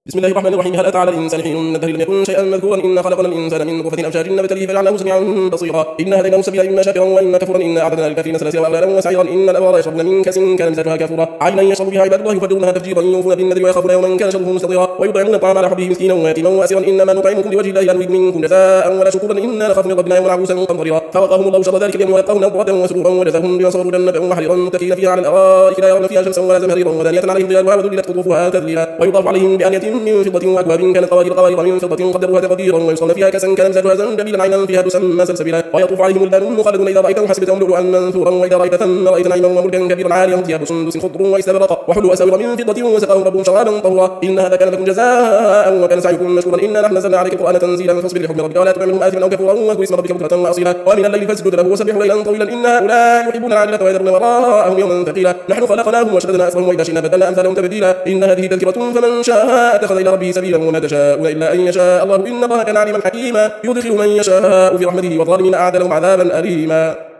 بسم الله الرحمن الرحيم. هل أتى على الإنسان حين من الدهر لم يكن شيئا مذكورا إنا خلقنا الإنسان من نطفة أمشاج نبتليه فجعلناه سميعا بصيرا إنا هديناه السبيل إما شاكرا وإما كفورا إنا أعتدنا للكافرين سلاسل وأغلالا وسعيرا إن الأبرار يشربون من كأس كان مزاجها كافورا عينا يشرب بها عباد الله يفجرونها تفجيرا يوفون بالنذر ويخافون يوما كان شره مستطيرا ويطعمون الطعام على حبه مسكينا ويتيما وأسيرا إنما نطعمكم لوجه الله لا نريد منكم جزاء ولا شكورا إنا نخاف من ربنا يوما عبوسا قمطريرا فوقاهم الله شر ذلك اليوم ولقاهم نضرة وسرورا وجزاهم بما صبروا جنة وحريرا متكئين فيها على الأرائك لا يرون فيها شمسا ولا زمهريرا ودانية عليهم ظلالها وذللت قطوفها تذليلا ويطاف عليهم بآنية من فضة وأكواب كانت قوارير من فضة قدروها تقديرا ويسقون فيها كأسا كان مزاجها زنجبيلا عينا فيها تسمى سلسبيلا ويطوف عليهم ولدان مخلدون إذا رأيتهم حسبتهم لؤلؤا منثورا وإذا رأيت ثم رأيت نعيما وملكا كبيرا عاليا ثياب سندس خضر واستبرق وحلوا أساور من فضة وسقاهم ربهم شرابا طهورا إن هذا كان لكم جزاء وكان سعيكم مشكورا إنا نحن نزلنا عليك القرآن تنزيلا فاصبر لحكم ربك ولا تطع منهم آثما أو كفورا واذكر اسم ربك بكرة وأصيلا ومن الليل فاسجد له وسبحه ليلا طويلا إن هؤلاء يحبون العاجلة ويذرون وراءهم يوما ثقيلا نحن خلقناهم وشددنا أسرهم وإذا شئنا بدلنا أمثالهم تبديلا إن هذه تذكرة فمن شاء اتخذ إلى ربه سبيلا وما تشاءون إلا أن يشاء الله إن الله كان عليما حكيما يدخل من يشاء في رحمته والظالمين أعد لهم عذابا أليما.